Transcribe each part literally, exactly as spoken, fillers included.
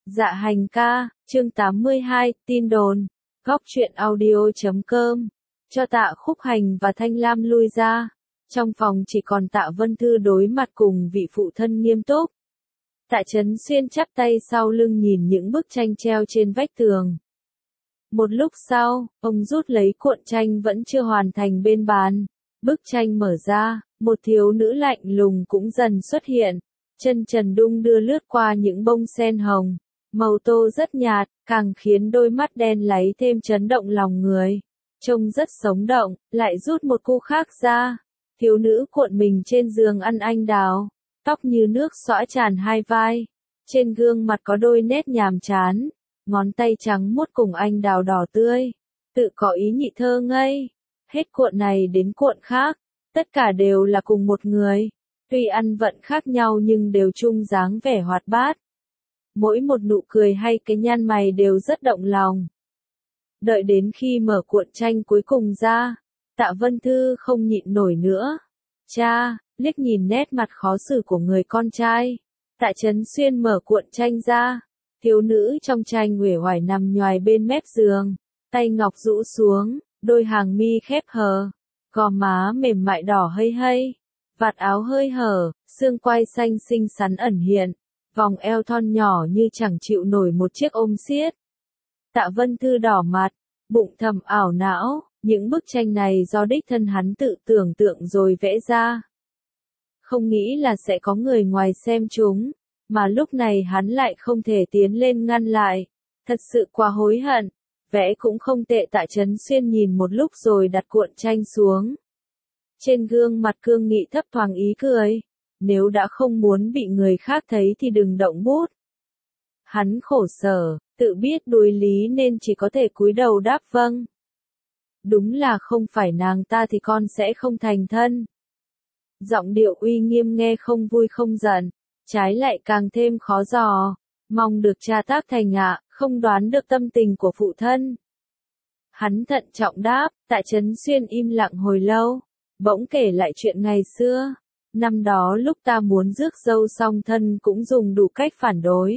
Dạ hành ca, chương tám mươi hai, tin đồn, góc truyện audio.com, cho Tạ Khúc Hành và Thanh Lam lui ra. Trong phòng chỉ còn Tạ Vân Thư đối mặt cùng vị phụ thân nghiêm túc. Tạ Chấn Xuyên chắp tay sau lưng nhìn những bức tranh treo trên vách tường. Một lúc sau, ông rút lấy cuộn tranh vẫn chưa hoàn thành bên bàn. Bức tranh mở ra, một thiếu nữ lạnh lùng cũng dần xuất hiện. Chân trần đung đưa lướt qua những bông sen hồng. Màu tô rất nhạt, càng khiến đôi mắt đen láy thêm chấn động lòng người. Trông rất sống động, lại rút một cu khác ra. Thiếu nữ cuộn mình trên giường ăn anh đào. Tóc như nước xõa tràn hai vai. Trên gương mặt có đôi nét nhàm chán. Ngón tay trắng muốt cùng anh đào đỏ tươi. Tự có ý nhị thơ ngây. Hết cuộn này đến cuộn khác. Tất cả đều là cùng một người. Tuy ăn vận khác nhau nhưng đều chung dáng vẻ hoạt bát. Mỗi một nụ cười hay cái nhăn mày đều rất động lòng. Đợi đến khi mở cuộn tranh cuối cùng ra, Tạ Vân Thư không nhịn nổi nữa. Cha, liếc nhìn nét mặt khó xử của người con trai. Tạ Chấn Xuyên mở cuộn tranh ra. Thiếu nữ trong tranh uể oải nằm nhoài bên mép giường. Tay ngọc rũ xuống, đôi hàng mi khép hờ. Gò má mềm mại đỏ hây hây. Vạt áo hơi hở, xương quai xanh xinh xắn ẩn hiện. Vòng eo thon nhỏ như chẳng chịu nổi một chiếc ôm xiết. Tạ Vân Thư đỏ mặt, bụng thầm ảo não, những bức tranh này do đích thân hắn tự tưởng tượng rồi vẽ ra. Không nghĩ là sẽ có người ngoài xem chúng, mà lúc này hắn lại không thể tiến lên ngăn lại. Thật sự quá hối hận, vẽ cũng không tệ. Tạ Chấn Xuyên nhìn một lúc rồi đặt cuộn tranh xuống. Trên gương mặt cương nghị thấp thoáng ý cười. Nếu đã không muốn bị người khác thấy thì đừng động bút. Hắn khổ sở, tự biết đối lý nên chỉ có thể cúi đầu đáp vâng. Đúng là không phải nàng ta thì con sẽ không thành thân. Giọng điệu uy nghiêm nghe không vui không giận, trái lại càng thêm khó dò. Mong được cha tác thành ạ, không đoán được tâm tình của phụ thân. Hắn thận trọng đáp. Tạ Chấn Xuyên im lặng hồi lâu, bỗng kể lại chuyện ngày xưa. Năm đó lúc ta muốn rước dâu song thân cũng dùng đủ cách phản đối.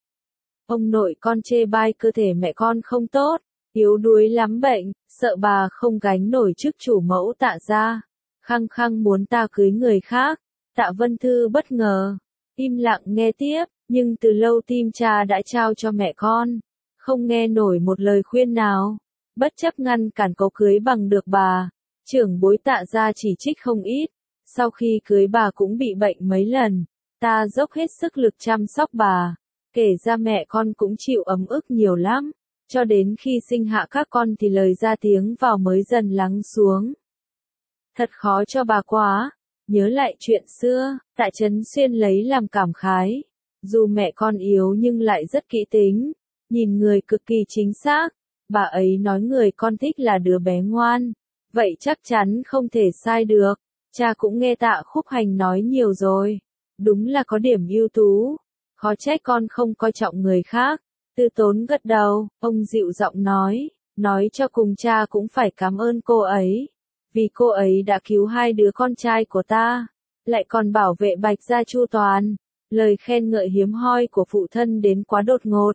Ông nội con chê bai cơ thể mẹ con không tốt, yếu đuối lắm bệnh, sợ bà không gánh nổi chức chủ mẫu Tạ gia, khăng khăng muốn ta cưới người khác. Tạ Vân Thư bất ngờ, im lặng nghe tiếp, nhưng từ lâu tim cha đã trao cho mẹ con, không nghe nổi một lời khuyên nào, bất chấp ngăn cản có cưới bằng được bà. Trưởng bối Tạ gia chỉ trích không ít. Sau khi cưới bà cũng bị bệnh mấy lần, ta dốc hết sức lực chăm sóc bà, kể ra mẹ con cũng chịu ấm ức nhiều lắm, cho đến khi sinh hạ các con thì lời ra tiếng vào mới dần lắng xuống. Thật khó cho bà quá, nhớ lại chuyện xưa, Tạ Chấn Xuyên lấy làm cảm khái, dù mẹ con yếu nhưng lại rất kỹ tính, nhìn người cực kỳ chính xác, bà ấy nói người con thích là đứa bé ngoan, vậy chắc chắn không thể sai được. Cha cũng nghe Tạ Khúc Hành nói nhiều rồi. Đúng là có điểm ưu tú. Khó trách con không coi trọng người khác. Tư Tốn gật đầu, ông dịu giọng nói. Nói cho cùng cha cũng phải cảm ơn cô ấy. Vì cô ấy đã cứu hai đứa con trai của ta. Lại còn bảo vệ Bạch gia chu toàn. Lời khen ngợi hiếm hoi của phụ thân đến quá đột ngột.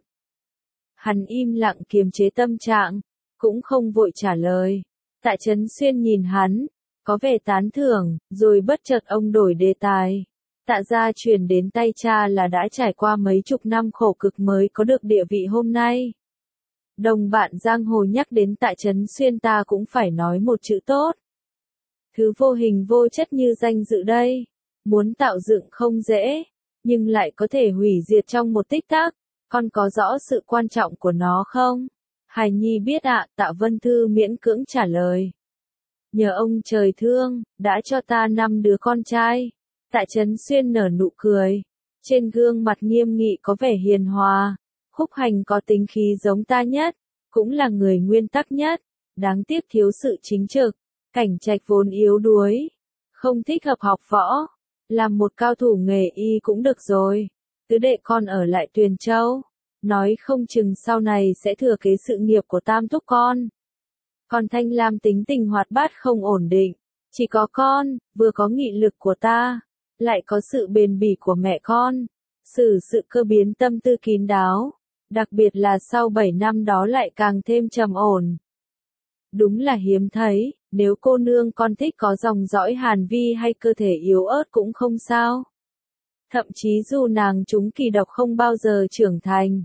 Hắn im lặng kiềm chế tâm trạng. Cũng không vội trả lời. Tạ Chấn Xuyên nhìn hắn. Có vẻ tán thưởng, rồi bất chợt ông đổi đề tài. Tạ gia truyền đến tay cha là đã trải qua mấy chục năm khổ cực mới có được địa vị hôm nay. Đồng bạn giang hồ nhắc đến Tạ Chấn Xuyên ta cũng phải nói một chữ tốt. Thứ vô hình vô chất như danh dự đây. Muốn tạo dựng không dễ, nhưng lại có thể hủy diệt trong một tích tắc. Con có rõ sự quan trọng của nó không? Hài nhi biết ạ. Tạ Vân Thư miễn cưỡng trả lời. Nhờ ông trời thương, đã cho ta năm đứa con trai. Tạ Chấn Xuyên nở nụ cười. Trên gương mặt nghiêm nghị có vẻ hiền hòa. Khúc Hành có tính khí giống ta nhất, cũng là người nguyên tắc nhất. Đáng tiếc thiếu sự chính trực. Cảnh Trạch vốn yếu đuối, không thích hợp học võ. Làm một cao thủ nghề y cũng được rồi. Tứ đệ con ở lại Tuyền Châu. Nói không chừng sau này sẽ thừa kế sự nghiệp của tam thúc con. Còn Thanh Lam tính tình hoạt bát không ổn định. Chỉ có con, vừa có nghị lực của ta, lại có sự bền bỉ của mẹ con. Xử sự cơ biến tâm tư kín đáo, Đặc biệt là sau bảy năm đó lại càng thêm trầm ổn. Đúng là hiếm thấy, nếu cô nương con thích có dòng dõi Hàn Vi hay cơ thể yếu ớt cũng không sao. Thậm chí dù nàng trúng kỳ độc không bao giờ trưởng thành.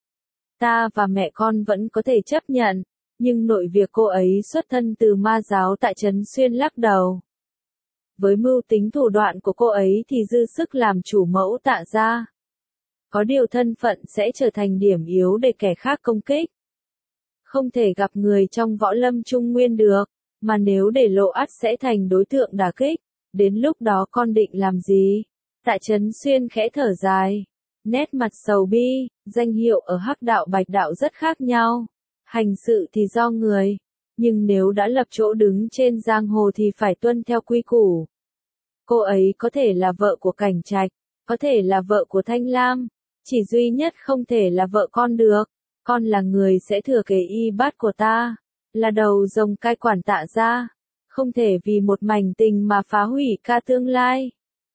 Ta và mẹ con vẫn có thể chấp nhận, nhưng nội việc cô ấy xuất thân từ ma giáo tại Trấn Xuyên lắc đầu. Với mưu tính thủ đoạn của cô ấy thì dư sức làm chủ mẫu Tạ gia. Có điều thân phận sẽ trở thành điểm yếu để kẻ khác công kích. Không thể gặp người trong võ lâm trung nguyên được, mà nếu để lộ ắt sẽ thành đối tượng đả kích. Đến lúc đó con định làm gì? Tạ Trấn Xuyên khẽ thở dài. Nét mặt sầu bi, danh hiệu ở Hắc đạo Bạch đạo rất khác nhau. Hành sự thì do người, nhưng nếu đã lập chỗ đứng trên giang hồ thì phải tuân theo quy củ. Cô ấy có thể là vợ của Cảnh Trạch, có thể là vợ của Thanh Lam, chỉ duy nhất không thể là vợ con được. Con là người sẽ thừa kế y bát của ta, là đầu rồng cai quản Tạ gia, không thể vì một mảnh tình mà phá hủy cả tương lai.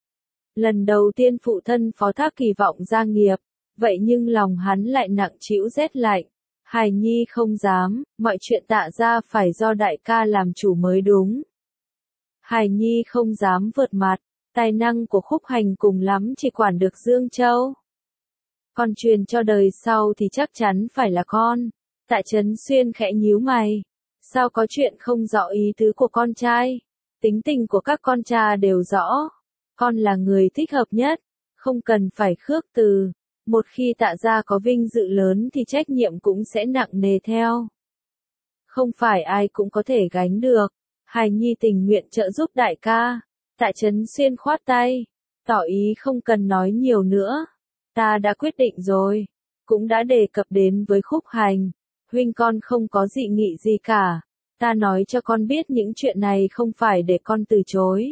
Lần đầu tiên phụ thân phó thác kỳ vọng gia nghiệp, vậy nhưng lòng hắn lại nặng trĩu rét lạnh. Hài Nhi không dám, mọi chuyện Tạ gia phải do đại ca làm chủ mới đúng. Hài Nhi không dám vượt mặt, tài năng của Khúc Hành cùng lắm chỉ quản được Dương Châu. Con truyền cho đời sau thì chắc chắn phải là con. Tạ Trấn Xuyên khẽ nhíu mày. Sao có chuyện không rõ ý tứ của con trai? Tính tình của các con cha đều rõ. Con là người thích hợp nhất, không cần phải khước từ. Một khi Tạ gia có vinh dự lớn thì trách nhiệm cũng sẽ nặng nề theo. Không phải ai cũng có thể gánh được. Hài Nhi tình nguyện trợ giúp đại ca. Tạ Trấn Xuyên khoát tay, tỏ ý không cần nói nhiều nữa. Ta đã quyết định rồi, cũng đã đề cập đến với Khúc Hành. Huynh con không có dị nghị gì cả. Ta nói cho con biết những chuyện này không phải để con từ chối,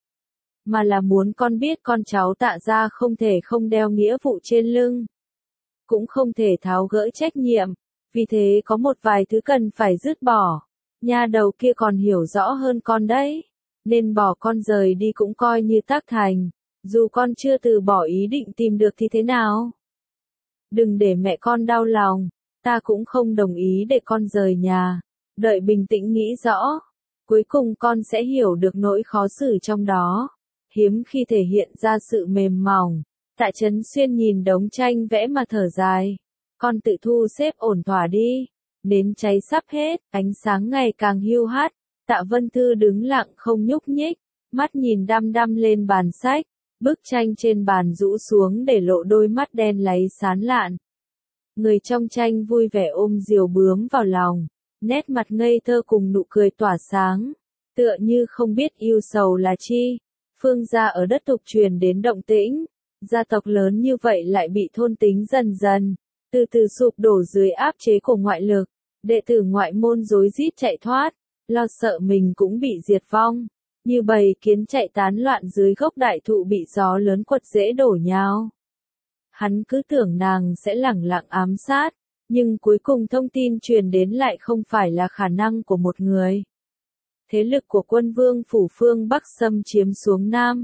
mà là muốn con biết con cháu Tạ gia không thể không đeo nghĩa vụ trên lưng, cũng không thể tháo gỡ trách nhiệm, vì thế có một vài thứ cần phải dứt bỏ. Nha đầu kia còn hiểu rõ hơn con đấy, nên bỏ con rời đi cũng coi như tác thành, dù con chưa từ bỏ ý định tìm được thì thế nào. Đừng để mẹ con đau lòng, ta cũng không đồng ý để con rời nhà, đợi bình tĩnh nghĩ rõ, cuối cùng con sẽ hiểu được nỗi khó xử trong đó. Hiếm khi thể hiện ra sự mềm mỏng. Tạ Trấn Xuyên nhìn đống tranh vẽ mà thở dài. Con tự thu xếp ổn thỏa đi. Nến cháy sắp hết, ánh sáng ngày càng hiu hắt. Tạ Vân Thư đứng lặng không nhúc nhích, mắt nhìn đăm đăm lên bàn sách. Bức tranh trên bàn rũ xuống để lộ đôi mắt đen láy sán lạn. Người trong tranh vui vẻ ôm diều bướm vào lòng, nét mặt ngây thơ cùng nụ cười tỏa sáng, tựa như không biết yêu sầu là chi. Phương gia ở đất Thục truyền đến động tĩnh, gia tộc lớn như vậy lại bị thôn tính dần dần, từ từ sụp đổ dưới áp chế của ngoại lực, đệ tử ngoại môn rối rít chạy thoát, lo sợ mình cũng bị diệt vong, như bầy kiến chạy tán loạn dưới gốc đại thụ bị gió lớn quật rễ đổ nhào. Hắn cứ tưởng nàng sẽ lẳng lặng ám sát, nhưng cuối cùng thông tin truyền đến lại không phải là khả năng của một người. Thế lực của quân vương phủ phương Bắc xâm chiếm xuống Nam.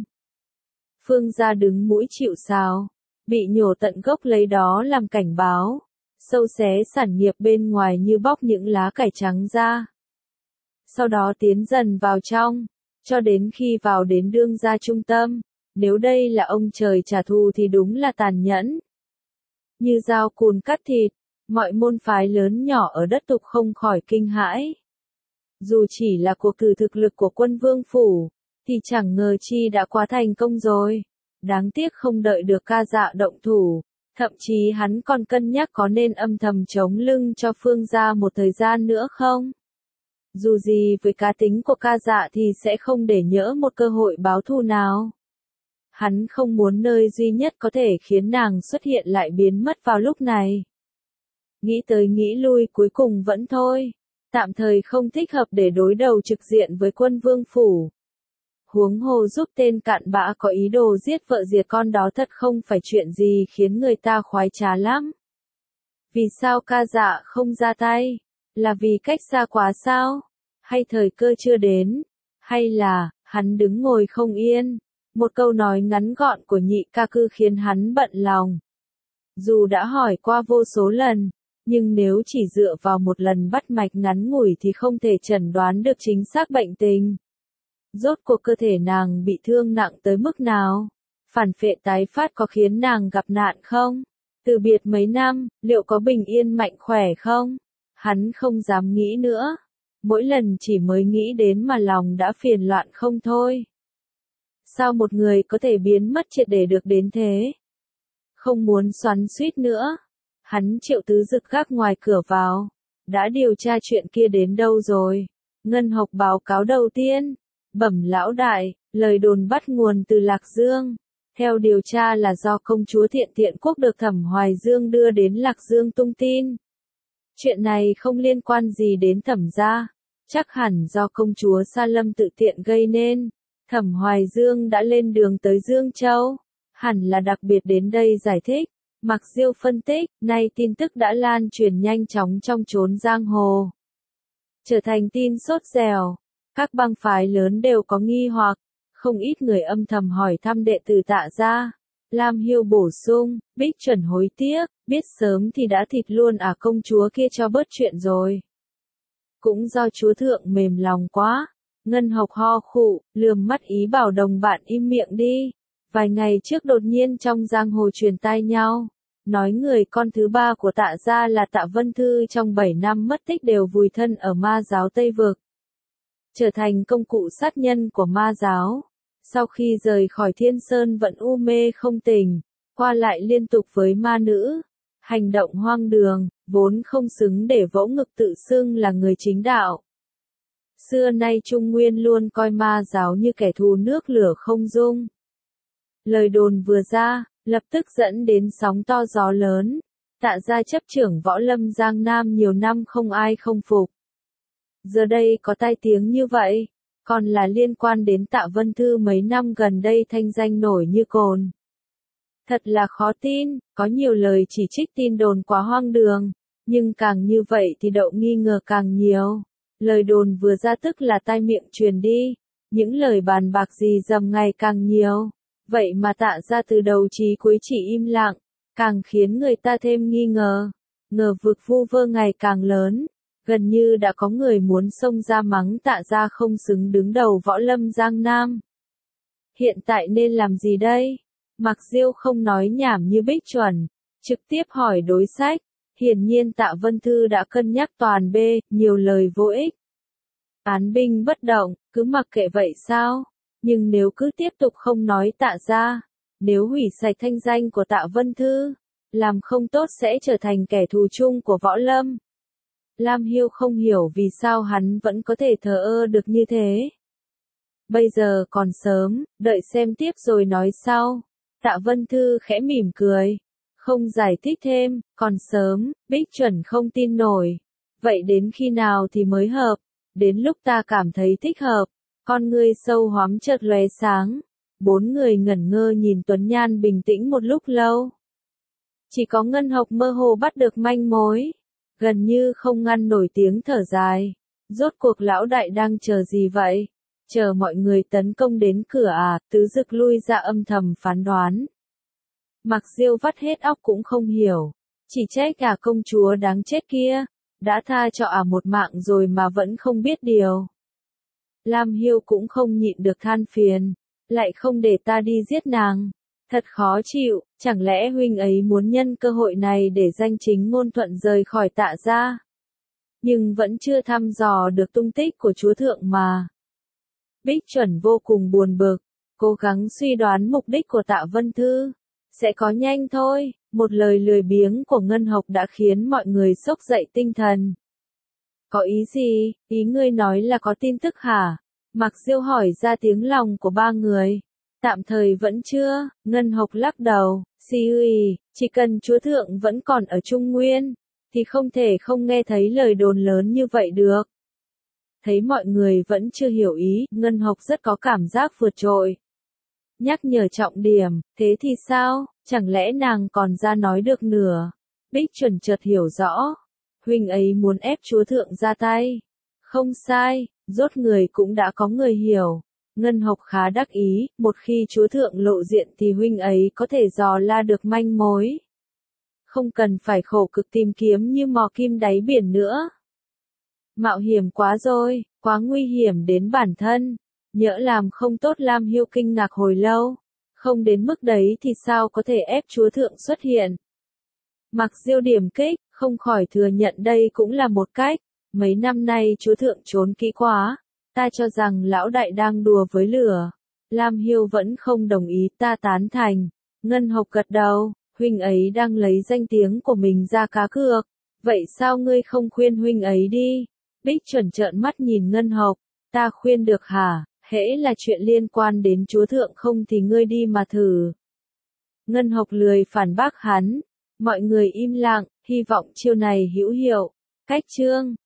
Phương gia đứng mũi chịu sào, bị nhổ tận gốc lấy đó làm cảnh báo, sâu xé sản nghiệp bên ngoài như bóc những lá cải trắng ra. Sau đó tiến dần vào trong, cho đến khi vào đến đương gia trung tâm, nếu đây là ông trời trả thù thì đúng là tàn nhẫn. Như dao cùn cắt thịt, mọi môn phái lớn nhỏ ở đất Thục không khỏi kinh hãi. Dù chỉ là cuộc thử thực lực của quân vương phủ, thì chẳng ngờ chi đã quá thành công rồi. Đáng tiếc không đợi được ca dạ động thủ, thậm chí hắn còn cân nhắc có nên âm thầm chống lưng cho Phương gia một thời gian nữa không. Dù gì với cá tính của ca dạ thì sẽ không để nhỡ một cơ hội báo thù nào. Hắn không muốn nơi duy nhất có thể khiến nàng xuất hiện lại biến mất vào lúc này. Nghĩ tới nghĩ lui cuối cùng vẫn thôi. Tạm thời không thích hợp để đối đầu trực diện với quân vương phủ. Huống hồ giúp tên cặn bã có ý đồ giết vợ diệt con đó thật không phải chuyện gì khiến người ta khoái trá lắm. Vì sao ca dạ không ra tay? Là vì cách xa quá sao? Hay thời cơ chưa đến? Hay là, hắn đứng ngồi không yên? Một câu nói ngắn gọn của nhị ca cư khiến hắn bận lòng. Dù đã hỏi qua vô số lần, nhưng nếu chỉ dựa vào một lần bắt mạch ngắn ngủi thì không thể chẩn đoán được chính xác bệnh tình. Rốt cuộc cơ thể nàng bị thương nặng tới mức nào? Phản phệ tái phát có khiến nàng gặp nạn không? Từ biệt mấy năm, liệu có bình yên mạnh khỏe không? Hắn không dám nghĩ nữa. Mỗi lần chỉ mới nghĩ đến mà lòng đã phiền loạn không thôi. Sao một người có thể biến mất triệt để được đến thế? Không muốn xoắn xuýt nữa. Hắn Triệu Tứ Dực gác ngoài cửa vào. Đã điều tra chuyện kia đến đâu rồi? Ngân Hộc báo cáo đầu tiên. Bẩm lão đại, lời đồn bắt nguồn từ Lạc Dương. Theo điều tra là do công chúa Thiện Thiện Quốc được Thẩm Hoài Dương đưa đến Lạc Dương tung tin. Chuyện này không liên quan gì đến Thẩm gia, chắc hẳn do công chúa Sa Lâm tự tiện gây nên. Thẩm Hoài Dương đã lên đường tới Dương Châu, hẳn là đặc biệt đến đây giải thích. Mạc Diêu phân tích, nay tin tức đã lan truyền nhanh chóng trong chốn giang hồ, trở thành tin sốt dẻo. Các bang phái lớn đều có nghi hoặc, không ít người âm thầm hỏi thăm đệ tử Tạ gia. Lam Hiêu bổ sung, Bích Chuẩn hối tiếc, biết sớm thì đã thịt luôn à, công chúa kia cho bớt chuyện rồi. Cũng do chúa thượng mềm lòng quá. Ngân Hộc ho khụ, lườm mắt ý bảo đồng bạn im miệng đi. Vài ngày trước đột nhiên trong giang hồ truyền tai nhau, nói người con thứ ba của Tạ gia là Tạ Vân Thư trong bảy năm mất tích đều vùi thân ở ma giáo Tây Vực, trở thành công cụ sát nhân của ma giáo. Sau khi rời khỏi Thiên Sơn vẫn u mê không tỉnh, qua lại liên tục với ma nữ, hành động hoang đường, vốn không xứng để vỗ ngực tự xưng là người chính đạo. Xưa nay Trung Nguyên luôn coi ma giáo như kẻ thù nước lửa không dung. Lời đồn vừa ra, lập tức dẫn đến sóng to gió lớn. Tạ gia chấp trưởng võ lâm Giang Nam nhiều năm không ai không phục. Giờ đây có tai tiếng như vậy, còn là liên quan đến Tạ Vân Thư mấy năm gần đây thanh danh nổi như cồn. Thật là khó tin, có nhiều lời chỉ trích tin đồn quá hoang đường, nhưng càng như vậy thì đậu nghi ngờ càng nhiều. Lời đồn vừa ra tức là tai miệng truyền đi, những lời bàn bạc gì dầm ngày càng nhiều. Vậy mà Tạ gia từ đầu chí cuối chỉ im lặng, càng khiến người ta thêm nghi ngờ. Ngờ vực vu vơ ngày càng lớn, gần như đã có người muốn xông ra mắng Tạ gia không xứng đứng đầu võ lâm Giang Nam. Hiện tại nên làm gì đây? Mạc Diêu không nói nhảm như Bích Chuẩn, trực tiếp hỏi đối sách. Hiển nhiên Tạ Vân Thư đã cân nhắc toàn bê, nhiều lời vô ích. Án binh bất động, cứ mặc kệ vậy sao? Nhưng nếu cứ tiếp tục không nói Tạ gia, nếu hủy sạch thanh danh của Tạ Vân Thư, làm không tốt sẽ trở thành kẻ thù chung của võ lâm. Lam Hiêu không hiểu vì sao hắn vẫn có thể thờ ơ được như thế. Bây giờ còn sớm, đợi xem tiếp rồi nói sau. Tạ Vân Thư khẽ mỉm cười, không giải thích thêm, còn sớm, Bích Chuẩn không tin nổi. Vậy đến khi nào thì mới hợp? Đến lúc ta cảm thấy thích hợp. Con ngươi sâu hoắm chợt lóe sáng. Bốn người ngẩn ngơ nhìn Tuấn Nhan bình tĩnh một lúc lâu. Chỉ có Ngân Hộc mơ hồ bắt được manh mối, gần như không ngăn nổi tiếng thở dài. Rốt cuộc lão đại đang chờ gì vậy? Chờ mọi người tấn công đến cửa à? Tứ Dực lui ra âm thầm phán đoán. Mạc Diêu vắt hết óc cũng không hiểu, chỉ trách cả công chúa đáng chết kia, đã tha cho ả à một mạng rồi mà vẫn không biết điều. Lam Hiêu cũng không nhịn được than phiền, lại không để ta đi giết nàng, thật khó chịu, chẳng lẽ huynh ấy muốn nhân cơ hội này để danh chính ngôn thuận rời khỏi Tạ gia? Nhưng vẫn chưa thăm dò được tung tích của chúa thượng mà. Bích Chuẩn vô cùng buồn bực, cố gắng suy đoán mục đích của Tạ Vân Thư. Sẽ có nhanh thôi, một lời lười biếng của Ngân Hộc đã khiến mọi người sốc dậy tinh thần. Có ý gì? Ý ngươi nói là có tin tức hả? Mạc Diêu hỏi ra tiếng lòng của ba người. Tạm thời vẫn chưa, Ngân Hộc lắc đầu, xì ui, chỉ cần chúa thượng vẫn còn ở Trung Nguyên, thì không thể không nghe thấy lời đồn lớn như vậy được. Thấy mọi người vẫn chưa hiểu ý, Ngân Hộc rất có cảm giác vượt trội. Nhắc nhở trọng điểm, thế thì sao, chẳng lẽ nàng còn ra nói được nửa? Bích Chuẩn chợt hiểu rõ, huynh ấy muốn ép chúa thượng ra tay. Không sai, rốt người cũng đã có người hiểu. Ngân Hộc khá đắc ý, một khi chúa thượng lộ diện thì huynh ấy có thể dò la được manh mối. không cần phải khổ cực tìm kiếm như mò kim đáy biển nữa. Mạo hiểm quá rồi, quá nguy hiểm đến bản thân. Nhỡ làm không tốt Lam Hiêu kinh ngạc hồi lâu. Không đến mức đấy thì sao có thể ép chúa thượng xuất hiện. Mặc Diêu điểm kích, không khỏi thừa nhận đây cũng là một cách. Mấy năm nay chúa thượng trốn kỹ quá. Ta cho rằng lão đại đang đùa với lửa. Lam Hiêu vẫn không đồng ý, ta tán thành. Ngân Hộc gật đầu, huynh ấy đang lấy danh tiếng của mình ra cá cược. Vậy sao ngươi không khuyên huynh ấy đi? Bích Chuẩn trợn mắt nhìn Ngân Hộc, ta khuyên được hả? Hễ là chuyện liên quan đến chúa thượng không thì ngươi đi mà thử. Ngân Hộc lười phản bác hắn, mọi người im lặng, hy vọng chiêu này hữu hiệu. Cách chương